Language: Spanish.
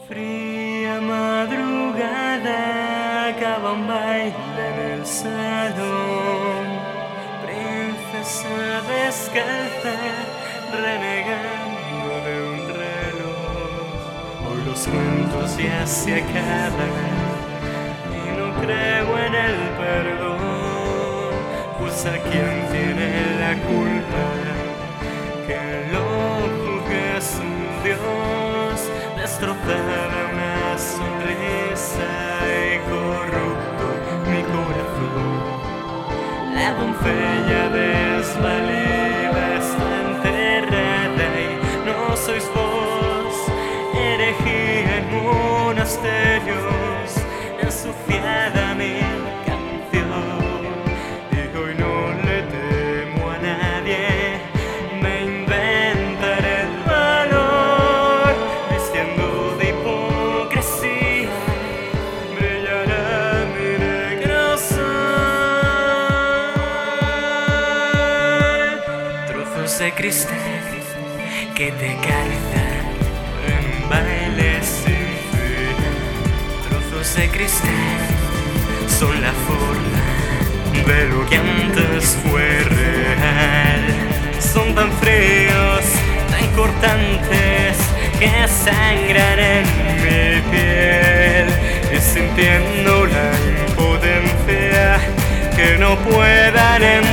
Fría madrugada, acaba un baile en el salón. Princesa descalza, renegando de un reloj. Hoy los cuentos ya se acaban y no creo en el perdón. Pues a quien tiene la culpa, que lo juzgue es un Dios. Destrozada una sonrisa y corrupto mi corazón. La doncella desvalida está enterrada y no sois vos. Herejía en monasterios, ensuciada mi canción. Y hoy no le temo a nadie, me inventaré el valor. Vistiendo de hipocresía, brillará mi negro sol. Trozos de cristal que te calzan en bailes sin fin. Trozos de cristal son la forma de lo que antes fue real. Son tan fríos, tan cortantes, que sangran en mi piel. Y sintiendo la impotencia que no puedan